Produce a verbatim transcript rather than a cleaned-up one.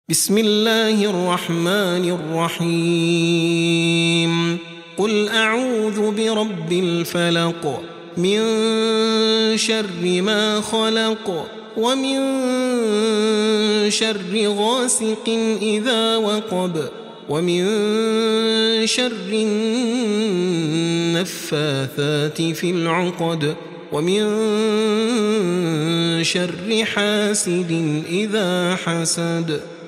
بسم الله الرحمن الرحيم قل أعوذ برب الفلق من شر ما خلق ومن شر غاسق إذا وقب ومن شر النفاثات في العقد ومن شر حاسد إذا حسد.